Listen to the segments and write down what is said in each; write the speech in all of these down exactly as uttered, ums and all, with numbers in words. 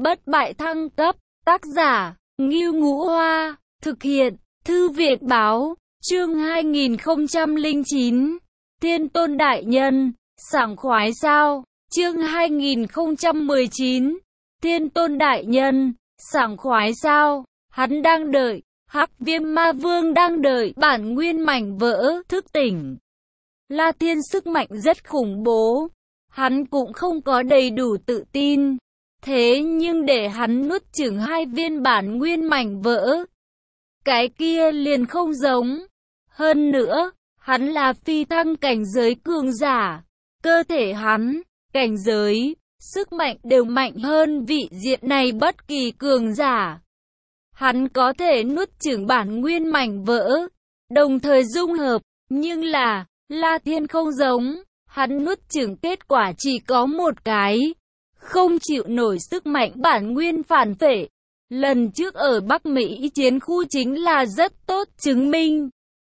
Bất bại thăng cấp, tác giả, Ngưu Ngũ Hoa, thực hiện, Thư viện Báo, chương hai nghìn không trăm lẻ chín, Thiên Tôn Đại Nhân, sảng khoái sao, chương hai nghìn không trăm mười chín, Thiên Tôn Đại Nhân, sảng khoái sao, hắn đang đợi, Hắc Viêm Ma Vương đang đợi bản nguyên mảnh vỡ, thức tỉnh. La Thiên sức mạnh rất khủng bố, hắn cũng không có đầy đủ tự tin. Thế nhưng để hắn nuốt chửng hai viên bản nguyên mảnh vỡ, cái kia liền không giống. Hơn nữa, hắn là phi thăng cảnh giới cường giả. Cơ thể hắn, cảnh giới, sức mạnh đều mạnh hơn vị diện này bất kỳ cường giả. Hắn có thể nuốt chửng bản nguyên mảnh vỡ, đồng thời dung hợp, nhưng là, La Thiên không giống. Hắn nuốt chửng kết quả chỉ có một cái. Không chịu nổi sức mạnh bản nguyên phản phệ. Lần trước ở Bắc Mỹ chiến khu chính là rất tốt chứng minh.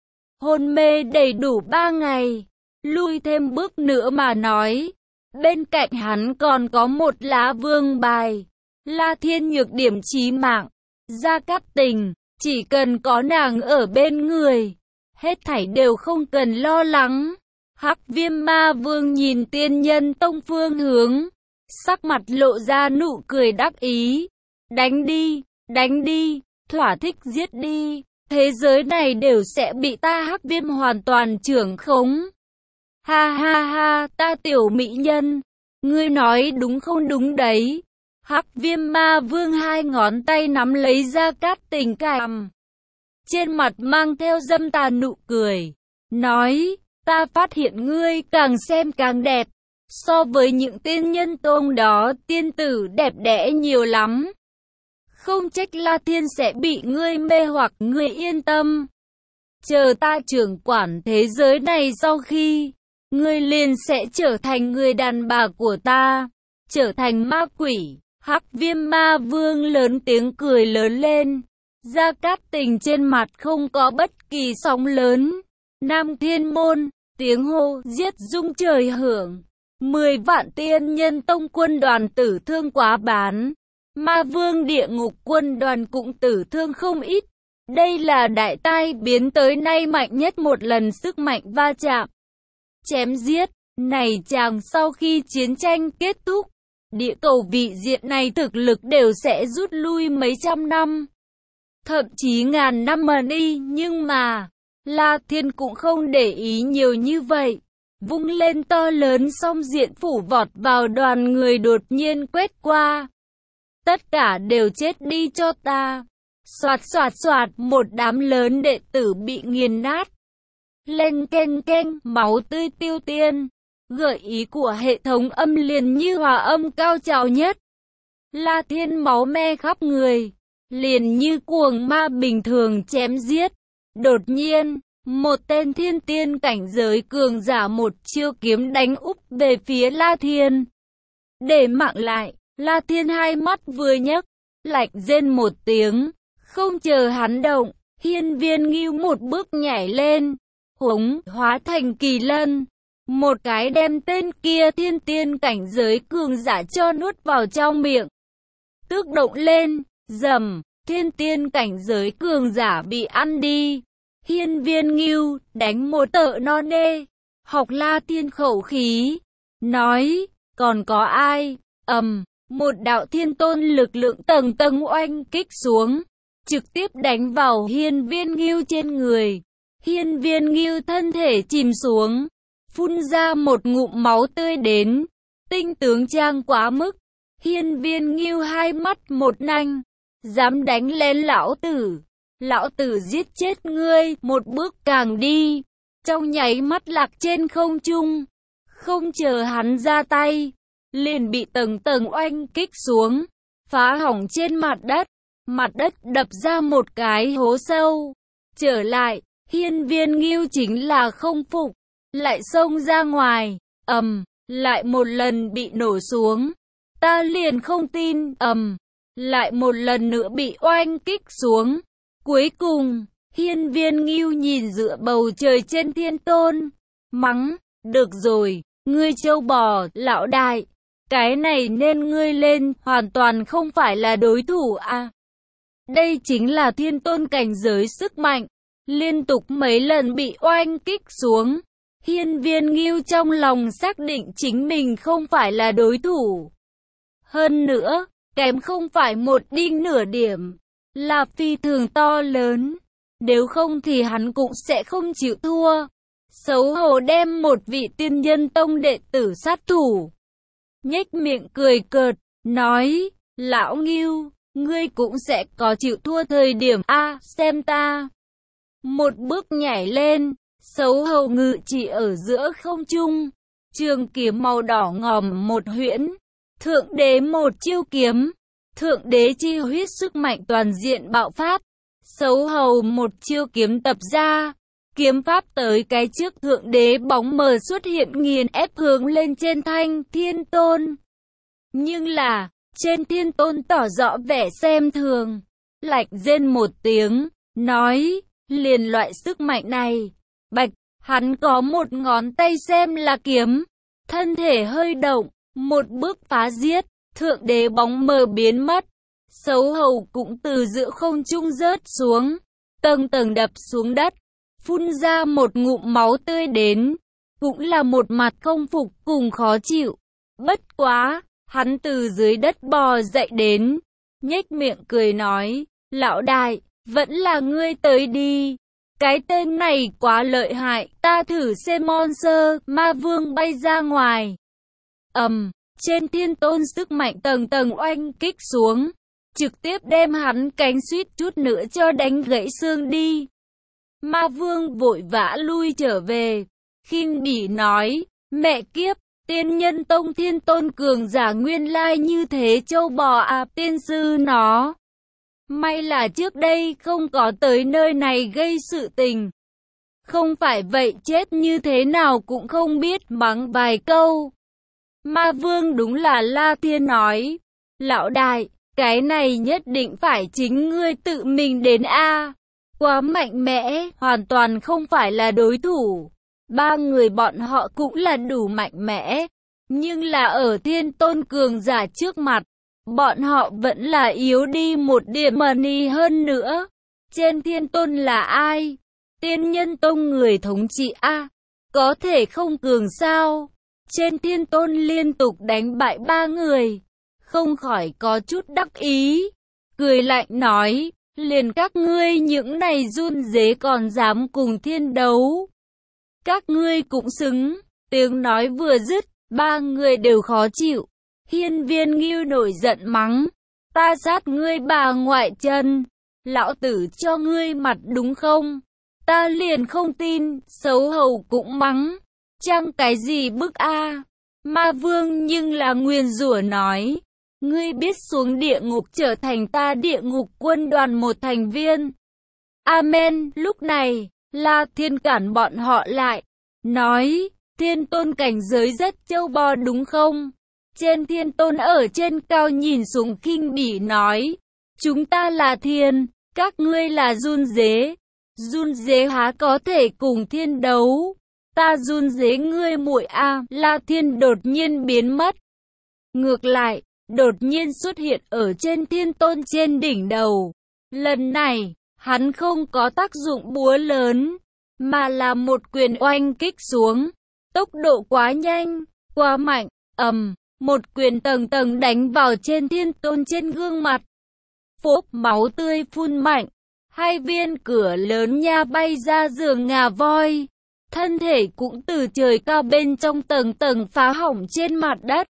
Hôn mê đầy đủ ba ngày. Lui thêm bước nữa mà nói. Bên cạnh hắn còn có một lá vương bài. La Thiên nhược điểm chí mạng. Gia Cát Tình, chỉ cần có nàng ở bên người, hết thảy đều không cần lo lắng. Hắc Viêm Ma Vương nhìn Tiên Nhân Tông phương hướng, sắc mặt lộ ra nụ cười đắc ý. Đánh đi, đánh đi, thỏa thích giết đi. Thế giới này đều sẽ bị ta Hắc Viêm hoàn toàn trưởng khống. Ha ha ha, ta tiểu mỹ nhân. Ngươi nói đúng không đúng đấy. Hắc Viêm Ma Vương hai ngón tay nắm lấy Gia Cát Tình cằm. Trên mặt mang theo dâm tà nụ cười. Nói, ta phát hiện ngươi càng xem càng đẹp. So với những tiên nhân tông đó, tiên tử đẹp đẽ nhiều lắm. Không trách La Thiên sẽ bị ngươi mê hoặc, ngươi yên tâm. Chờ ta trưởng quản thế giới này sau khi, ngươi liền sẽ trở thành người đàn bà của ta, trở thành ma quỷ. Hắc Viêm Ma Vương lớn tiếng cười lớn lên. Gia Cát Tình trên mặt không có bất kỳ sóng lớn. Nam Thiên Môn, tiếng hô giết rung trời hưởng. Mười vạn tiên nhân tông quân đoàn tử thương quá bán. Ma Vương địa ngục quân đoàn cũng tử thương không ít. Đây là đại tai biến tới nay mạnh nhất một lần sức mạnh va chạm. Chém giết, này chàng sau khi chiến tranh kết thúc, địa cầu vị diện này thực lực đều sẽ rút lui mấy trăm năm. Thậm chí ngàn năm mà đi, nhưng mà, La Thiên cũng không để ý nhiều như vậy. Vung lên to lớn song diện phủ vọt vào đoàn người đột nhiên quét qua. Tất cả đều chết đi cho ta. Xoạt xoạt xoạt, một đám lớn đệ tử bị nghiền nát. Lên keng keng, máu tươi tiêu tiên. Gợi ý của hệ thống âm liền như hòa âm cao trào nhất. La Thiên máu me khắp người, liền như cuồng ma bình thường chém giết. Đột nhiên, một tên thiên tiên cảnh giới cường giả một chiêu kiếm đánh úp về phía La Thiên. Để mạng lại, La Thiên hai mắt vừa nhấc, lạnh rên một tiếng, không chờ hắn động, Hiên Viên Ngưu một bước nhảy lên, hống hóa thành kỳ lân. Một cái đem tên kia thiên tiên cảnh giới cường giả cho nuốt vào trong miệng. Tước động lên, rầm, thiên tiên cảnh giới cường giả bị ăn đi. Hiên Viên Ngưu đánh một tợ non nê, học La Thiên khẩu khí, nói, còn có ai? Ầm, một đạo thiên tôn lực lượng tầng tầng oanh kích xuống, trực tiếp đánh vào Hiên Viên Ngưu trên người. Hiên Viên Ngưu thân thể chìm xuống, phun ra một ngụm máu tươi đến. Tinh tướng trang quá mức. Hiên Viên Ngưu hai mắt một nanh, dám đánh lên lão tử. Lão tử giết chết ngươi, một bước càng đi. Trong nháy mắt lạc trên không trung. Không chờ hắn ra tay, liền bị tầng tầng oanh kích xuống, phá hỏng trên mặt đất. Mặt đất đập ra một cái hố sâu. Trở lại, Hiên Viên Ngưu chính là không phục, lại xông ra ngoài, ầm, lại một lần bị nổ xuống. Ta liền không tin, ầm, lại một lần nữa bị oanh kích xuống. Cuối cùng, Hiên Viên Ngưu nhìn dựa bầu trời trên thiên tôn, mắng, được rồi, ngươi trâu bò, lão đại, cái này nên ngươi lên, hoàn toàn không phải là đối thủ à. Đây chính là thiên tôn cảnh giới sức mạnh, liên tục mấy lần bị oanh kích xuống. Hiên Viên Ngưu trong lòng xác định chính mình không phải là đối thủ. Hơn nữa, kém không phải một đinh nửa điểm, là phi thường to lớn. Nếu không thì hắn cũng sẽ không chịu thua. Xấu hổ đem một vị tiên nhân tông đệ tử sát thủ. Nhếch miệng cười cợt, nói, lão Ngưu, ngươi cũng sẽ có chịu thua thời điểm a, xem ta. Một bước nhảy lên, xấu hổ ngự trị ở giữa không trung, trường kiếm màu đỏ ngòm một huyễn, thượng đế một chiêu kiếm, thượng đế chi huyết sức mạnh toàn diện bạo phát, xấu hổ một chiêu kiếm tập ra, kiếm pháp tới cái trước thượng đế bóng mờ xuất hiện nghiền ép hướng lên trên thanh thiên tôn. Nhưng là, trên thiên tôn tỏ rõ vẻ xem thường, lạnh rên một tiếng, nói, liền loại sức mạnh này, bạch, hắn có một ngón tay xem là kiếm, thân thể hơi động, một bước phá giết, thượng đế bóng mờ biến mất, xấu hổ cũng từ giữa không trung rớt xuống, tầng tầng đập xuống đất, phun ra một ngụm máu tươi đến, cũng là một mặt không phục cùng khó chịu, bất quá. Hắn từ dưới đất bò dậy đến, nhếch miệng cười nói, lão đại, vẫn là ngươi tới đi. Cái tên này quá lợi hại, ta thử xem monster, ma vương bay ra ngoài. ầm, um, trên thiên tôn sức mạnh tầng tầng oanh kích xuống, trực tiếp đem hắn cánh suýt chút nữa cho đánh gãy xương đi. Ma vương vội vã lui trở về, khinh bỉ nói, mẹ kiếp. Tiên nhân tông thiên tôn cường giả nguyên lai như thế châu bò à, tiên sư nó. May là trước đây không có tới nơi này gây sự tình. Không phải vậy chết như thế nào cũng không biết mắng vài câu. Ma vương đúng là La Thiên nói. Lão đại, cái này nhất định phải chính ngươi tự mình đến a. Quá mạnh mẽ, hoàn toàn không phải là đối thủ. Ba người bọn họ cũng là đủ mạnh mẽ, nhưng là ở thiên tôn cường giả trước mặt, bọn họ vẫn là yếu đi một điểm money hơn nữa. Trên thiên tôn là ai? Tiên nhân tông người thống trị a, có thể không cường sao? Trên thiên tôn liên tục đánh bại ba người, không khỏi có chút đắc ý, cười lạnh nói, liền các ngươi những này run rế còn dám cùng thiên đấu. Các ngươi cũng xứng, tiếng nói vừa dứt, ba người đều khó chịu. Hiên Viên Ngưu nổi giận mắng, ta sát ngươi bà ngoại chân, lão tử cho ngươi mặt đúng không? Ta liền không tin, xấu hổ cũng mắng, chăng cái gì bức a? Ma vương nhưng là nguyền rủa nói, ngươi biết xuống địa ngục trở thành ta địa ngục quân đoàn một thành viên. Amen, lúc này. La Thiên cản bọn họ lại, nói, thiên tôn cảnh giới rất châu bò đúng không? Trên thiên tôn ở trên cao nhìn xuống khinh bỉ nói, chúng ta là thiên, các ngươi là run dế, run dế há có thể cùng thiên đấu, ta run dế ngươi muội a. La Thiên đột nhiên biến mất, ngược lại, đột nhiên xuất hiện ở trên thiên tôn trên đỉnh đầu, lần này. Hắn không có tác dụng búa lớn, mà là một quyền oanh kích xuống. Tốc độ quá nhanh, quá mạnh, ầm, một quyền tầng tầng đánh vào trên thiên tôn trên gương mặt. Phốp máu tươi phun mạnh, hai viên cửa lớn nha bay ra giường ngà voi. Thân thể cũng từ trời cao bên trong tầng tầng phá hỏng trên mặt đất.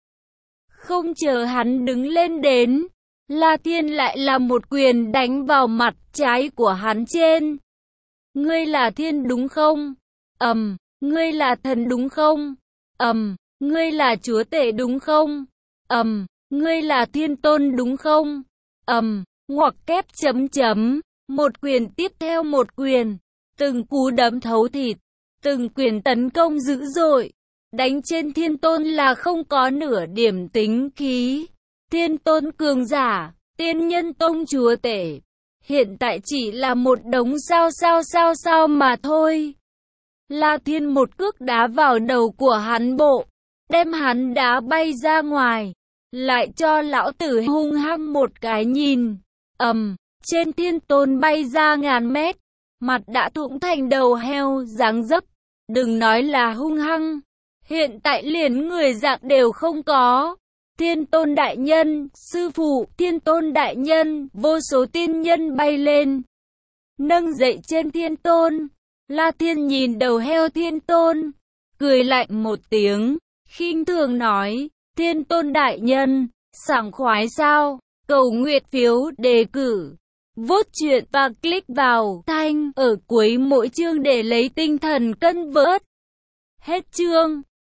Không chờ hắn đứng lên đến, La Thiên lại là một quyền đánh vào mặt trái của hắn trên. Ngươi là thiên đúng không? Ầm, um, ngươi là thần đúng không? Ầm, um, ngươi là chúa tể đúng không? Ầm, um, ngươi là thiên tôn đúng không? Ầm, um, ngoặc kép chấm chấm, một quyền tiếp theo một quyền, từng cú đấm thấu thịt, từng quyền tấn công dữ dội, đánh trên thiên tôn là không có nửa điểm tính khí. Thiên tôn cường giả, tiên nhân tông chúa tể, hiện tại chỉ là một đống sao sao sao sao mà thôi. La Thiên một cước đá vào đầu của hắn bộ, đem hắn đá bay ra ngoài, lại cho lão tử hung hăng một cái nhìn. Ầm, trên thiên tôn bay ra ngàn mét, mặt đã thủng thành đầu heo dáng dấp, đừng nói là hung hăng, hiện tại liền người dạng đều không có. Thiên tôn đại nhân, sư phụ, thiên tôn đại nhân, vô số tiên nhân bay lên, nâng dậy trên thiên tôn. La Thiên nhìn đầu heo thiên tôn, cười lạnh một tiếng, khinh thường nói, thiên tôn đại nhân, sảng khoái sao, cầu nguyện phiếu đề cử, vote chuyện và click vào thanh ở cuối mỗi chương để lấy tinh thần cân vớt. Hết chương.